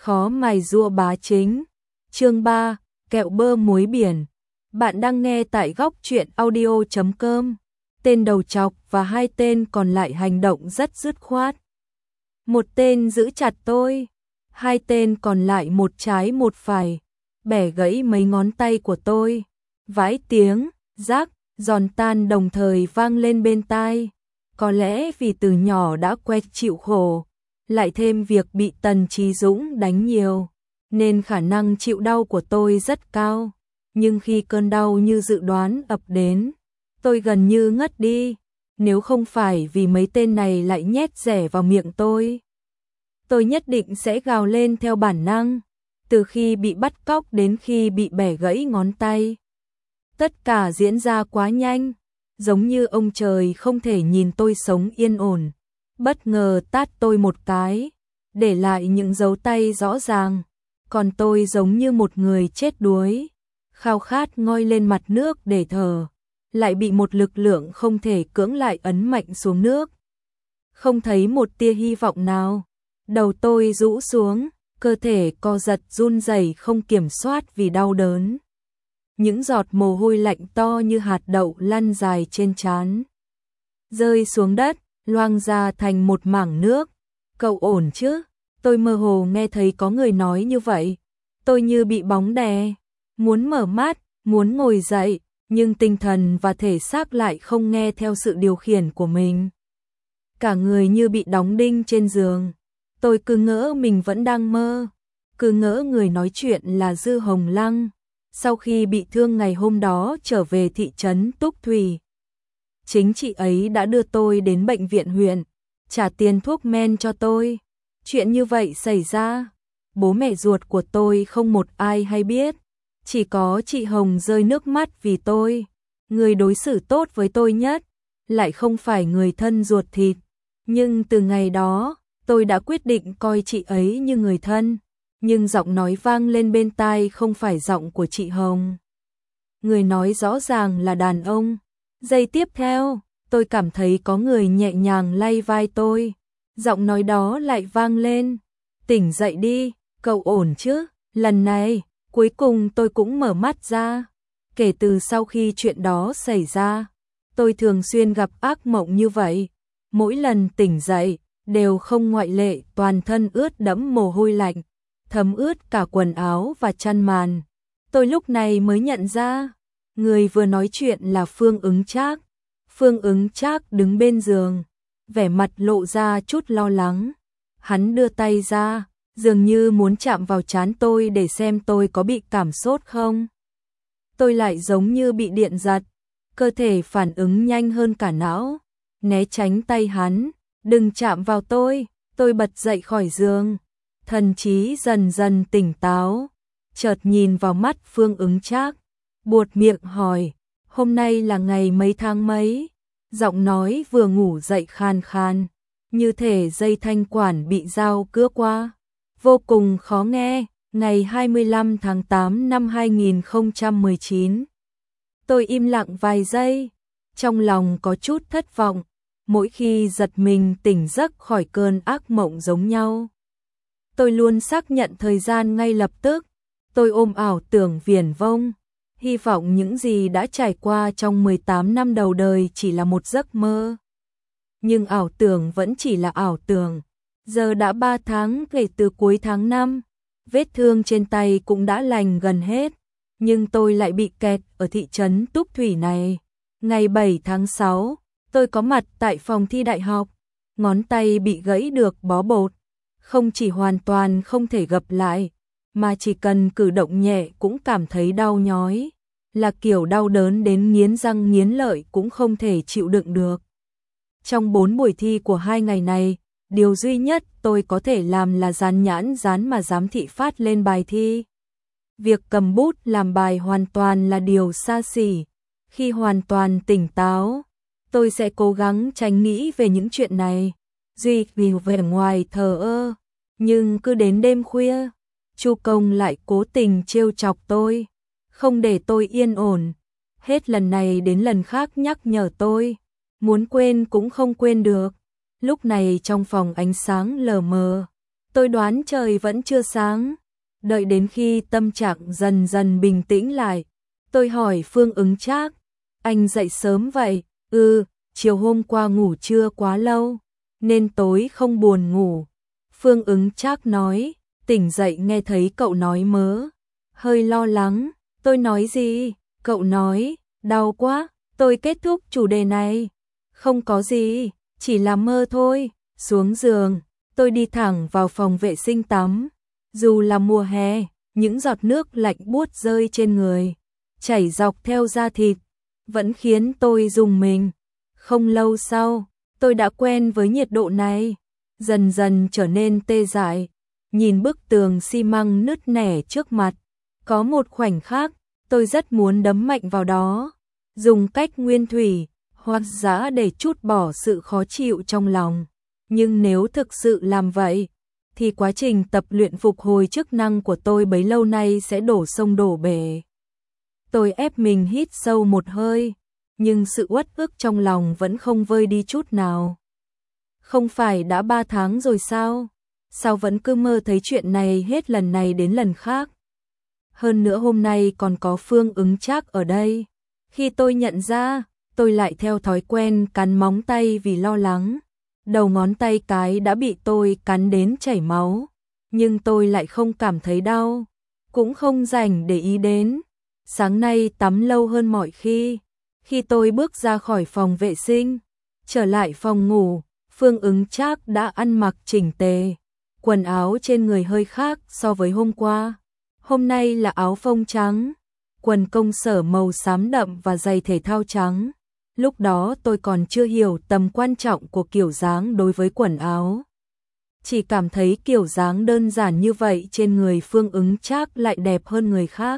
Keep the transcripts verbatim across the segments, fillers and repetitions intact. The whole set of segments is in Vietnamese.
Khó mài rua bá chính. Chương ba, kẹo bơ muối biển. Bạn đang nghe tại góc truyện audio chấm com. Tên đầu trọc và hai tên còn lại hành động rất dứt khoát. Một tên giữ chặt tôi, hai tên còn lại một trái một phải, bẻ gãy mấy ngón tay của tôi. Vãi tiếng, rác, giòn tan đồng thời vang lên bên tai. Có lẽ vì từ nhỏ đã quen chịu khổ, lại thêm việc bị Tần Chí Dũng đánh nhiều, nên khả năng chịu đau của tôi rất cao. Nhưng khi cơn đau như dự đoán ập đến, tôi gần như ngất đi. Nếu không phải vì mấy tên này lại nhét rẻ vào miệng tôi, tôi nhất định sẽ gào lên theo bản năng. Từ khi bị bắt cóc đến khi bị bẻ gãy ngón tay, tất cả diễn ra quá nhanh, giống như ông trời không thể nhìn tôi sống yên ổn, bất ngờ tát tôi một cái, để lại những dấu tay rõ ràng. Còn tôi giống như một người chết đuối, khao khát ngoi lên mặt nước để thở, lại bị một lực lượng không thể cưỡng lại ấn mạnh xuống nước. Không thấy một tia hy vọng nào, đầu tôi rũ xuống, cơ thể co giật run rẩy không kiểm soát vì đau đớn. Những giọt mồ hôi lạnh to như hạt đậu lăn dài trên trán, rơi xuống đất, loang ra thành một mảng nước. Cậu ổn chứ? Tôi mơ hồ nghe thấy có người nói như vậy. Tôi như bị bóng đè, muốn mở mắt, muốn ngồi dậy, nhưng tinh thần và thể xác lại không nghe theo sự điều khiển của mình. Cả người như bị đóng đinh trên giường. Tôi cứ ngỡ mình vẫn đang mơ, cứ ngỡ người nói chuyện là Dư Hồng Lăng. Sau khi bị thương ngày hôm đó trở về thị trấn Túc Thủy, chính chị ấy đã đưa tôi đến bệnh viện huyện, trả tiền thuốc men cho tôi. Chuyện như vậy xảy ra, bố mẹ ruột của tôi không một ai hay biết, chỉ có chị Hồng rơi nước mắt vì tôi. Người đối xử tốt với tôi nhất lại không phải người thân ruột thịt, nhưng từ ngày đó tôi đã quyết định coi chị ấy như người thân. Nhưng giọng nói vang lên bên tai không phải giọng của chị Hồng. Người nói rõ ràng là đàn ông. Giây tiếp theo, tôi cảm thấy có người nhẹ nhàng lay vai tôi. Giọng nói đó lại vang lên. Tỉnh dậy đi, cậu ổn chứ? Lần này, cuối cùng tôi cũng mở mắt ra. Kể từ sau khi chuyện đó xảy ra, tôi thường xuyên gặp ác mộng như vậy. Mỗi lần tỉnh dậy, đều không ngoại lệ toàn thân ướt đẫm mồ hôi lạnh, thấm ướt cả quần áo và chăn màn. Tôi lúc này mới nhận ra, người vừa nói chuyện là Phương Ứng Trác. Phương Ứng Trác đứng bên giường, vẻ mặt lộ ra chút lo lắng. Hắn đưa tay ra, dường như muốn chạm vào trán tôi để xem tôi có bị cảm sốt không. Tôi lại giống như bị điện giật, cơ thể phản ứng nhanh hơn cả não, né tránh tay hắn. Đừng chạm vào tôi. Tôi bật dậy khỏi giường, thần trí dần dần tỉnh táo, chợt nhìn vào mắt Phương Ứng Trác, buột miệng hỏi, hôm nay là ngày mấy tháng mấy? Giọng nói vừa ngủ dậy khan khan, như thể dây thanh quản bị dao cứa qua, vô cùng khó nghe. Ngày hai mươi lăm tháng tám năm hai nghìn không trăm mười chín. Tôi im lặng vài giây, trong lòng có chút thất vọng. Mỗi khi giật mình tỉnh giấc khỏi cơn ác mộng giống nhau, tôi luôn xác nhận thời gian ngay lập tức. Tôi ôm ảo tưởng viển vông, hy vọng những gì đã trải qua trong mười tám năm đầu đời chỉ là một giấc mơ. Nhưng ảo tưởng vẫn chỉ là ảo tưởng. Giờ đã ba tháng kể từ cuối tháng năm, vết thương trên tay cũng đã lành gần hết, nhưng tôi lại bị kẹt ở thị trấn Túc Thủy này. Ngày bảy tháng sáu, tôi có mặt tại phòng thi đại học, ngón tay bị gãy được bó bột, không chỉ hoàn toàn không thể gập lại, mà chỉ cần cử động nhẹ cũng cảm thấy đau nhói, là kiểu đau đớn đến nghiến răng nghiến lợi cũng không thể chịu đựng được. Trong bốn buổi thi của hai ngày này, điều duy nhất tôi có thể làm là dán nhãn dán mà giám thị phát lên bài thi. Việc cầm bút làm bài hoàn toàn là điều xa xỉ. Khi hoàn toàn tỉnh táo, tôi sẽ cố gắng tránh nghĩ về những chuyện này, duy vì vẻ ngoài thờ ơ. Nhưng cứ đến đêm khuya, Chu Công lại cố tình trêu chọc tôi, không để tôi yên ổn. Hết lần này đến lần khác nhắc nhở tôi, muốn quên cũng không quên được. Lúc này trong phòng ánh sáng lờ mờ, Tôi đoán trời vẫn chưa sáng. Đợi đến khi tâm trạng dần dần bình tĩnh lại, tôi hỏi Phương Ứng Trác, anh dậy sớm vậy? Ừ, chiều hôm qua ngủ trưa quá lâu, nên tối không buồn ngủ. Phương Ứng Trác nói, tỉnh dậy nghe thấy cậu nói mớ. Hơi lo lắng, tôi nói gì? Cậu nói, đau quá, tôi kết thúc chủ đề này. Không có gì, chỉ là mơ thôi. Xuống giường, tôi đi thẳng vào phòng vệ sinh tắm. Dù là mùa hè, những giọt nước lạnh buốt rơi trên người, chảy dọc theo da thịt, vẫn khiến tôi rùng mình. Không lâu sau, tôi đã quen với nhiệt độ này, dần dần trở nên tê dại. Nhìn bức tường xi măng nứt nẻ trước mặt, có một khoảnh khắc, tôi rất muốn đấm mạnh vào đó, dùng cách nguyên thủy, hoặc giả để trút bỏ sự khó chịu trong lòng. Nhưng nếu thực sự làm vậy, thì quá trình tập luyện phục hồi chức năng của tôi bấy lâu nay sẽ đổ sông đổ bể. Tôi ép mình hít sâu một hơi, nhưng sự uất ức trong lòng vẫn không vơi đi chút nào. Không phải đã ba tháng rồi sao? Sao vẫn cứ mơ thấy chuyện này hết lần này đến lần khác? Hơn nữa hôm nay còn có Phương Ứng Trác ở đây. Khi tôi nhận ra, tôi lại theo thói quen cắn móng tay vì lo lắng. Đầu ngón tay cái đã bị tôi cắn đến chảy máu, nhưng tôi lại không cảm thấy đau, cũng không rảnh để ý đến. Sáng nay tắm lâu hơn mọi khi. Khi tôi bước ra khỏi phòng vệ sinh, trở lại phòng ngủ, Phương Ứng Trác đã ăn mặc chỉnh tề. Quần áo trên người hơi khác so với hôm qua. Hôm nay là áo phông trắng, quần công sở màu xám đậm và giày thể thao trắng. Lúc đó tôi còn chưa hiểu tầm quan trọng của kiểu dáng đối với quần áo. Chỉ cảm thấy kiểu dáng đơn giản như vậy trên người Phương Ứng Trác lại đẹp hơn người khác.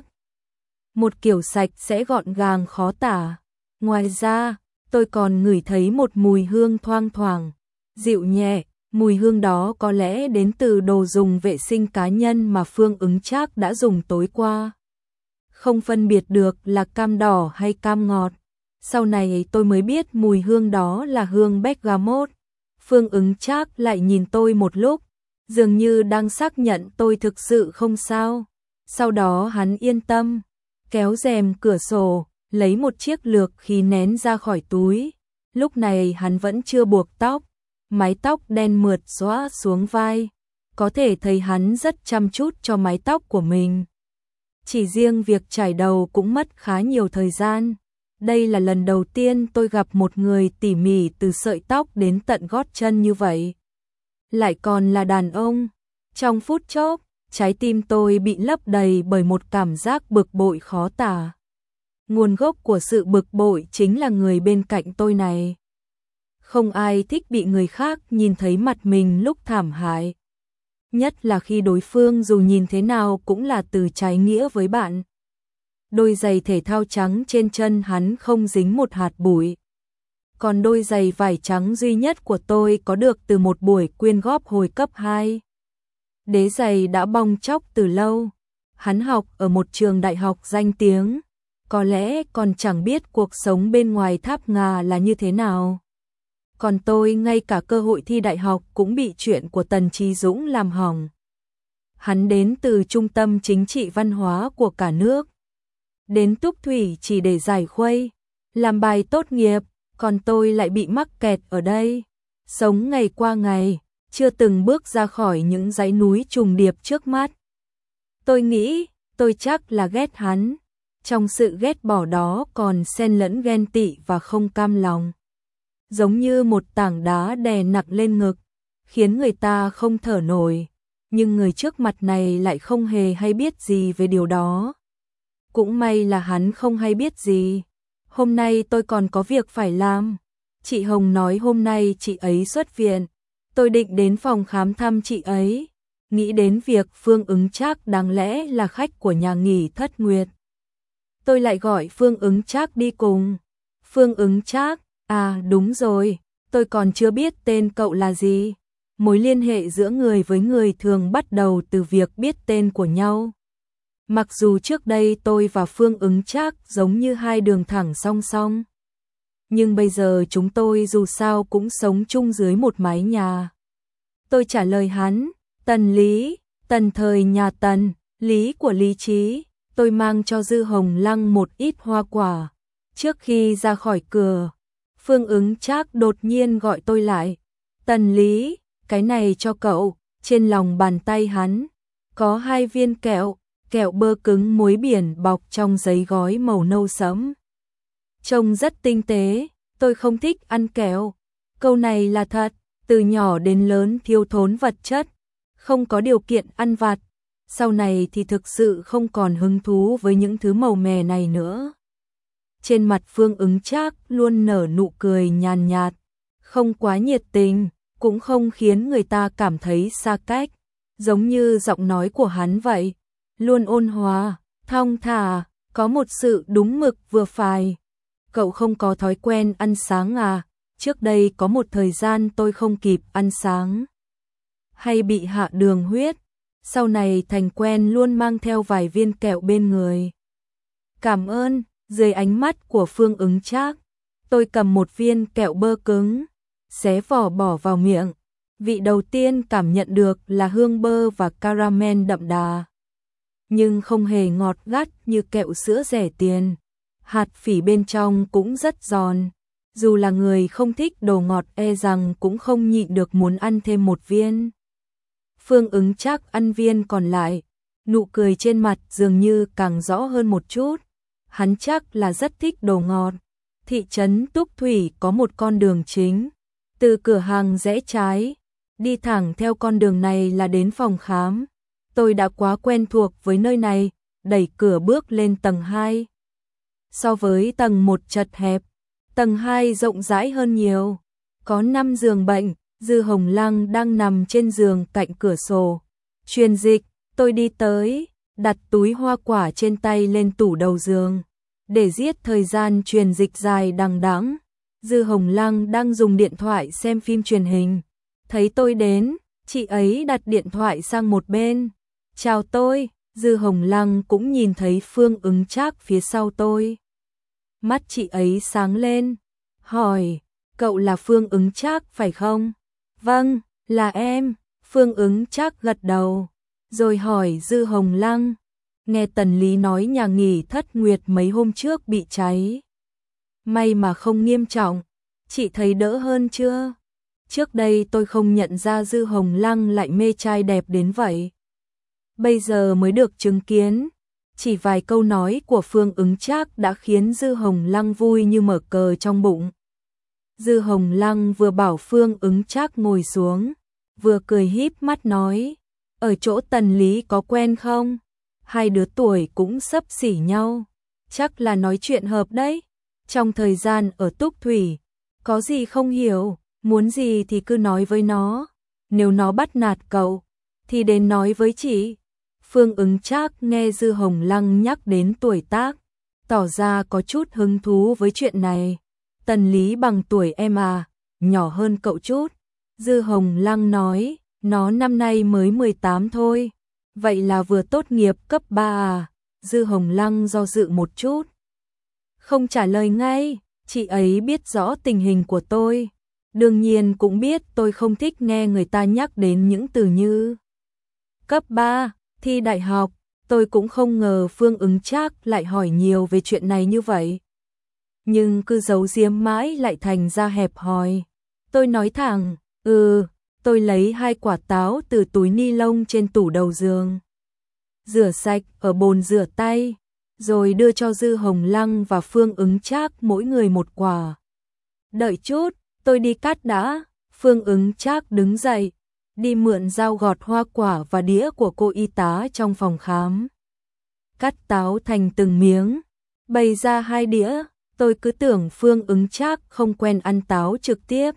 Một kiểu sạch sẽ gọn gàng khó tả. Ngoài ra, tôi còn ngửi thấy một mùi hương thoang thoảng, dịu nhẹ. Mùi hương đó có lẽ đến từ đồ dùng vệ sinh cá nhân mà Phương Ứng Trác đã dùng tối qua. Không phân biệt được là cam đỏ hay cam ngọt. Sau này tôi mới biết mùi hương đó là hương bergamot. Phương Ứng Trác lại nhìn tôi một lúc, dường như đang xác nhận tôi thực sự không sao. Sau đó hắn yên tâm, kéo rèm cửa sổ, lấy một chiếc lược khí nén ra khỏi túi. Lúc này hắn vẫn chưa buộc tóc, mái tóc đen mượt xõa xuống vai. Có thể thấy hắn rất chăm chút cho mái tóc của mình. Chỉ riêng việc chải đầu cũng mất khá nhiều thời gian. Đây là lần đầu tiên tôi gặp một người tỉ mỉ từ sợi tóc đến tận gót chân như vậy. Lại còn là đàn ông. Trong phút chốc, trái tim tôi bị lấp đầy bởi một cảm giác bực bội khó tả. Nguồn gốc của sự bực bội chính là người bên cạnh tôi này. Không ai thích bị người khác nhìn thấy mặt mình lúc thảm hại. Nhất là khi đối phương dù nhìn thế nào cũng là từ trái nghĩa với bạn. Đôi giày thể thao trắng trên chân hắn không dính một hạt bụi. Còn đôi giày vải trắng duy nhất của tôi có được từ một buổi quyên góp hồi cấp hai. Đế giày đã bong tróc từ lâu. Hắn học ở một trường đại học danh tiếng. Có lẽ còn chẳng biết cuộc sống bên ngoài tháp ngà là như thế nào. Còn tôi ngay cả cơ hội thi đại học cũng bị chuyện của Tần Chí Dũng làm hỏng. Hắn đến từ trung tâm chính trị văn hóa của cả nước. Đến Túc Thủy chỉ để giải khuây, làm bài tốt nghiệp, còn tôi lại bị mắc kẹt ở đây. Sống ngày qua ngày, chưa từng bước ra khỏi những dãy núi trùng điệp trước mắt. Tôi nghĩ, tôi chắc là ghét hắn. Trong sự ghét bỏ đó còn xen lẫn ghen tị và không cam lòng. Giống như một tảng đá đè nặng lên ngực, khiến người ta không thở nổi. Nhưng người trước mặt này lại không hề hay biết gì về điều đó. Cũng may là hắn không hay biết gì. Hôm nay tôi còn có việc phải làm. Chị Hồng nói hôm nay chị ấy xuất viện. Tôi định đến phòng khám thăm chị ấy. Nghĩ đến việc Phương Ứng Trác đáng lẽ là khách của nhà nghỉ Thất Nguyệt. Tôi lại gọi Phương Ứng Trác đi cùng. Phương Ứng Trác, à đúng rồi, tôi còn chưa biết tên cậu là gì. Mối liên hệ giữa người với người thường bắt đầu từ việc biết tên của nhau. Mặc dù trước đây tôi và Phương Ứng Trác giống như hai đường thẳng song song, nhưng bây giờ chúng tôi dù sao cũng sống chung dưới một mái nhà. Tôi trả lời hắn, Tần Lý, tần thời nhà Tần, Lý của Lý Trí, tôi mang cho Dư Hồng Lăng một ít hoa quả. Trước khi ra khỏi cửa, Phương Ứng Trác đột nhiên gọi tôi lại. Tần Lý, cái này cho cậu. Trên lòng bàn tay hắn có hai viên kẹo, kẹo bơ cứng muối biển bọc trong giấy gói màu nâu sẫm. Trông rất tinh tế, tôi không thích ăn kẹo. Câu này là thật, từ nhỏ đến lớn thiếu thốn vật chất, không có điều kiện ăn vặt. Sau này thì thực sự không còn hứng thú với những thứ màu mè này nữa. Trên mặt Phương Ứng Trác luôn nở nụ cười nhàn nhạt, không quá nhiệt tình, cũng không khiến người ta cảm thấy xa cách, giống như giọng nói của hắn vậy, luôn ôn hòa, thong thả, có một sự đúng mực vừa phải. Cậu không có thói quen ăn sáng à? Trước đây có một thời gian tôi không kịp ăn sáng, hay bị hạ đường huyết, sau này thành quen luôn mang theo vài viên kẹo bên người. Cảm ơn. Dưới ánh mắt của Phương Ứng Trác, tôi cầm một viên kẹo bơ cứng, xé vỏ bỏ vào miệng. Vị đầu tiên cảm nhận được là hương bơ và caramel đậm đà, nhưng không hề ngọt gắt như kẹo sữa rẻ tiền. Hạt phỉ bên trong cũng rất giòn, dù là người không thích đồ ngọt e rằng cũng không nhịn được muốn ăn thêm một viên. Phương Ứng Trác ăn viên còn lại, nụ cười trên mặt dường như càng rõ hơn một chút. Hắn chắc là rất thích đồ ngọt. Thị trấn Túc Thủy có một con đường chính, từ cửa hàng rẽ trái, đi thẳng theo con đường này là đến phòng khám. Tôi đã quá quen thuộc với nơi này, đẩy cửa bước lên tầng hai. So với tầng một chật hẹp, tầng hai rộng rãi hơn nhiều. Có năm giường bệnh, Dư Hồng Lăng đang nằm trên giường cạnh cửa sổ. Truyền dịch, tôi đi tới, đặt túi hoa quả trên tay lên tủ đầu giường. Để giết thời gian truyền dịch dài đằng đẵng, Dư Hồng Lăng đang dùng điện thoại xem phim truyền hình. Thấy tôi đến, chị ấy đặt điện thoại sang một bên. Chào tôi. Dư Hồng Lăng cũng nhìn thấy Phương Ứng Trác phía sau tôi. Mắt chị ấy sáng lên, hỏi, cậu là Phương Ứng Trác phải không? Vâng, là em. Phương Ứng Trác gật đầu, rồi hỏi Dư Hồng Lăng. Nghe Tần Lý nói nhà nghỉ Thất Nguyệt mấy hôm trước bị cháy. May mà không nghiêm trọng, chị thấy đỡ hơn chưa? Trước đây tôi không nhận ra Dư Hồng Lăng lại mê trai đẹp đến vậy. Bây giờ mới được chứng kiến, chỉ vài câu nói của Phương Ứng Trác đã khiến Dư Hồng Lăng vui như mở cờ trong bụng. Dư Hồng Lăng vừa bảo Phương Ứng Trác ngồi xuống, vừa cười híp mắt nói, ở chỗ Tần Lý có quen không? Hai đứa tuổi cũng xấp xỉ nhau, chắc là nói chuyện hợp đấy. Trong thời gian ở Túc Thủy, có gì không hiểu, muốn gì thì cứ nói với nó. Nếu nó bắt nạt cậu, thì đến nói với chị. Phương Ứng Trác nghe Dư Hồng Lăng nhắc đến tuổi tác, tỏ ra có chút hứng thú với chuyện này. Tần Lý bằng tuổi em à, nhỏ hơn cậu chút. Dư Hồng Lăng nói, nó năm nay mới mười tám thôi. Vậy là vừa tốt nghiệp cấp ba à? Dư Hồng Lăng do dự một chút, không trả lời ngay. Chị ấy biết rõ tình hình của tôi, đương nhiên cũng biết tôi không thích nghe người ta nhắc đến những từ như cấp ba, thi đại học. Tôi cũng không ngờ Phương Ứng Trác lại hỏi nhiều về chuyện này như vậy, nhưng cứ giấu giếm mãi lại thành ra hẹp hòi. Tôi nói thẳng, ừ. Tôi lấy hai quả táo từ túi ni lông trên tủ đầu giường, rửa sạch ở bồn rửa tay, rồi đưa cho Dư Hồng Lăng và Phương Ứng Trác mỗi người một quả. Đợi chút, tôi đi cắt đã. Phương Ứng Trác đứng dậy, đi mượn dao gọt hoa quả và đĩa của cô y tá trong phòng khám. Cắt táo thành từng miếng, bày ra hai đĩa. Tôi cứ tưởng Phương Ứng Trác không quen ăn táo trực tiếp.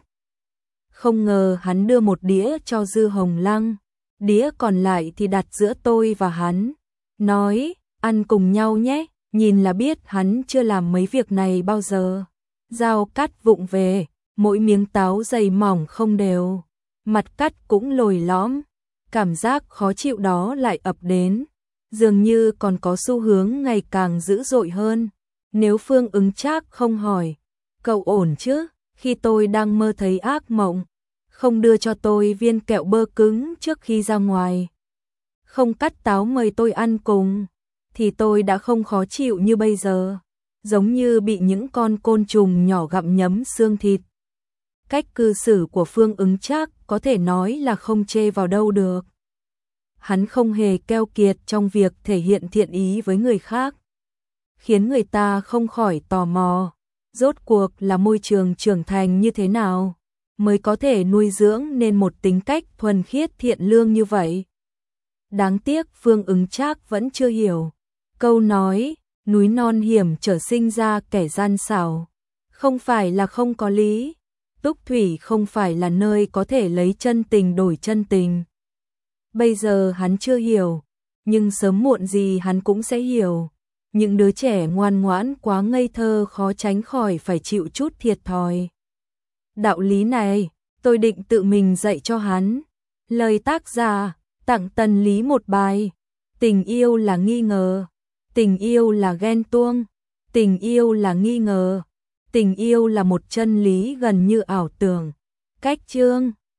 Không ngờ hắn đưa một đĩa cho Dư Hồng Lăng, đĩa còn lại thì đặt giữa tôi và hắn. Nói, ăn cùng nhau nhé, nhìn là biết hắn chưa làm mấy việc này bao giờ. Dao cắt vụng về, mỗi miếng táo dày mỏng không đều, mặt cắt cũng lồi lõm. Cảm giác khó chịu đó lại ập đến, dường như còn có xu hướng ngày càng dữ dội hơn. Nếu Phương Ứng Trác không hỏi, cậu ổn chứ? Khi tôi đang mơ thấy ác mộng, không đưa cho tôi viên kẹo bơ cứng trước khi ra ngoài, không cắt táo mời tôi ăn cùng, thì tôi đã không khó chịu như bây giờ, giống như bị những con côn trùng nhỏ gặm nhấm xương thịt. Cách cư xử của Phương Ứng Trác có thể nói là không chê vào đâu được. Hắn không hề keo kiệt trong việc thể hiện thiện ý với người khác, khiến người ta không khỏi tò mò, rốt cuộc là môi trường trưởng thành như thế nào mới có thể nuôi dưỡng nên một tính cách thuần khiết thiện lương như vậy. Đáng tiếc Phương Ứng Trác vẫn chưa hiểu câu nói núi non hiểm trở sinh ra kẻ gian xảo, không phải là không có lý. Túc Thủy không phải là nơi có thể lấy chân tình đổi chân tình. Bây giờ hắn chưa hiểu, nhưng sớm muộn gì hắn cũng sẽ hiểu. Những đứa trẻ ngoan ngoãn quá ngây thơ khó tránh khỏi phải chịu chút thiệt thòi. Đạo lý này, tôi định tự mình dạy cho hắn. Lời tác giả, tặng Tần Lý một bài. Tình yêu là nghi ngờ, tình yêu là ghen tuông, tình yêu là nghi ngờ, tình yêu là một chân lý gần như ảo tưởng. Cách chương